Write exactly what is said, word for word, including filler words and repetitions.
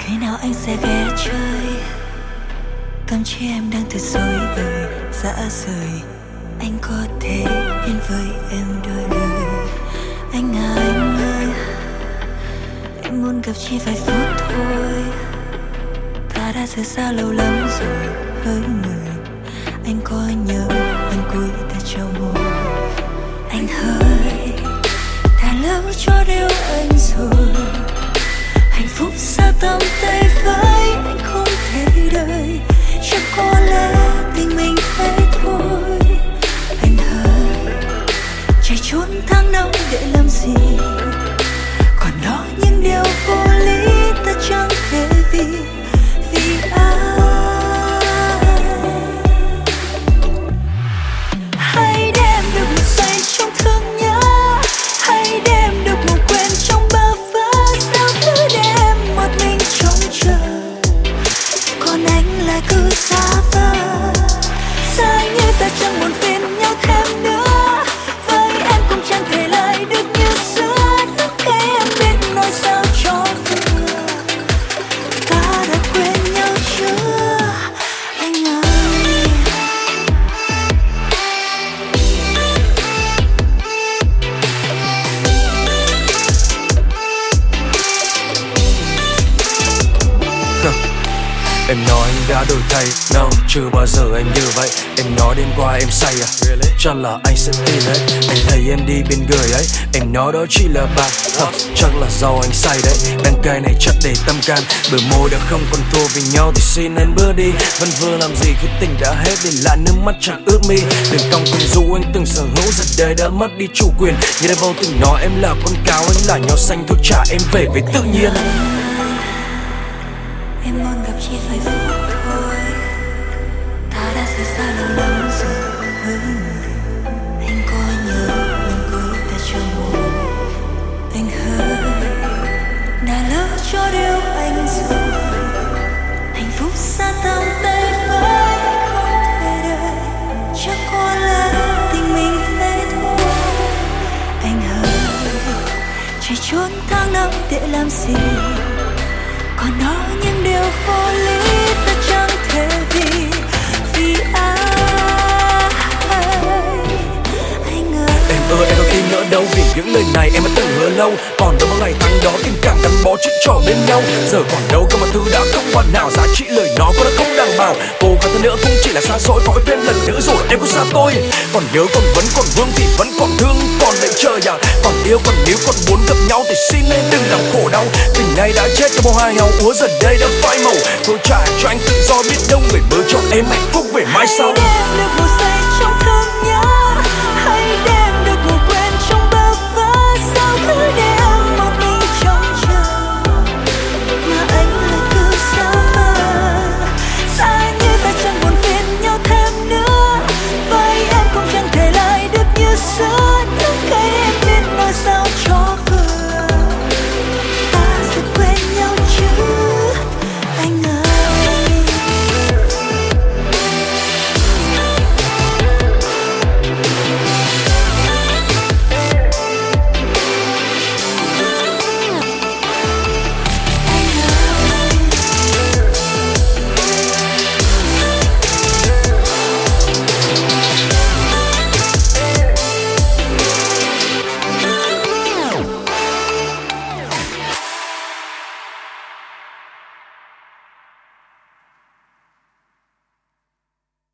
Khi nào anh sẽ ghé chơi, tâm trí em đang thật dối bời, dã rời. Anh có thể yên với em đôi lời. Anh à anh ơi, em muốn gặp chỉ vài phút thôi. Ta đã rời xa lâu lắm rồi, hỡi người. Anh có nhớ lần cuối ta trao môi. Anh ơi, đã lỡ cho điều anh rồi. Hạnh phúc xa tầm tay với anh không thể đợi. Chắc có lẽ tình mình thế thôi. Anh ơi, chạy trốn tháng năm để làm gì? Còn lo những điều vô lý ta chẳng thể vì vì ai. Hãy đem được một giây trong thương nhớ, hãy đem được một quên trong bơ vơ. Sao cứ đem một mình trông chờ, còn anh lại cứ xa vời. Xa như ta chẳng buồn phiền nhau thêm nữa. Với em cũng chẳng thể lại được như xưa. Lúc khi em biết nói sao cho vừa, ta đã quên nhau chưa anh ơi. Em nói anh đã đổi thay, no, chưa bao giờ anh như vậy. Em nói đêm qua em say à, really? Chắc là anh sẽ tin đấy. Anh thấy em đi bên người ấy, em nói đó chỉ là bạn, huh, chắc là do anh say đấy. Đằng cây này chắc để tâm can, bờ môi đã không còn thua vì nhau thì xin anh bước đi. Vẫn vừa làm gì khi tình đã hết, để lại nước mắt chẳng ướt mi. Đừng cong quyến rũ anh từng sở hữu, giờ đây đã mất đi chủ quyền. Như đã vô tình nói em là con cáo, anh là nho xanh thôi trả em về với tự nhiên. Em muốn gặp chỉ vài phút thôi. Ta đã rời xa lâu lắm rồi, hỡi người. Anh có nhớ lần cuối ta trao môi. Anh ơi, đã lỡ cho điều anh rồi. Hạnh phúc xa tầm tay với không thể đợi. Chắc có lẽ tình mình thế thôi. Anh ơi, chạy trốn tháng năm để làm gì? Còn đó những điều vô lý ta chẳng thể vì vì ai. Anh ơi, em ơi em đâu tin nữa đâu, vì những lời này em đã từng hứa lâu. Còn đâu ngày tháng đó tình cảm gắn bó chuyện trò bên nhau. Giờ còn đâu cơ mà thứ đã không hoàn hảo, giá trị lời nói có đã không đảm bảo. Cố gắng hơn nữa cũng chỉ là xa xôi, có thêm lần nữa rồi em có xa tôi. Còn nhớ còn vẫn còn vương thì vẫn còn thương, còn đợi chờ à. Còn yêu còn níu còn muốn gặp nhau thì xin em đừng làm khổ đau. Tình này đã chết cho bao hai hào úa giờ đây đã phai màu. Thôi trả cho anh tự do, biết đâu người mơ cho em hạnh phúc về mai sau. hãy đem được một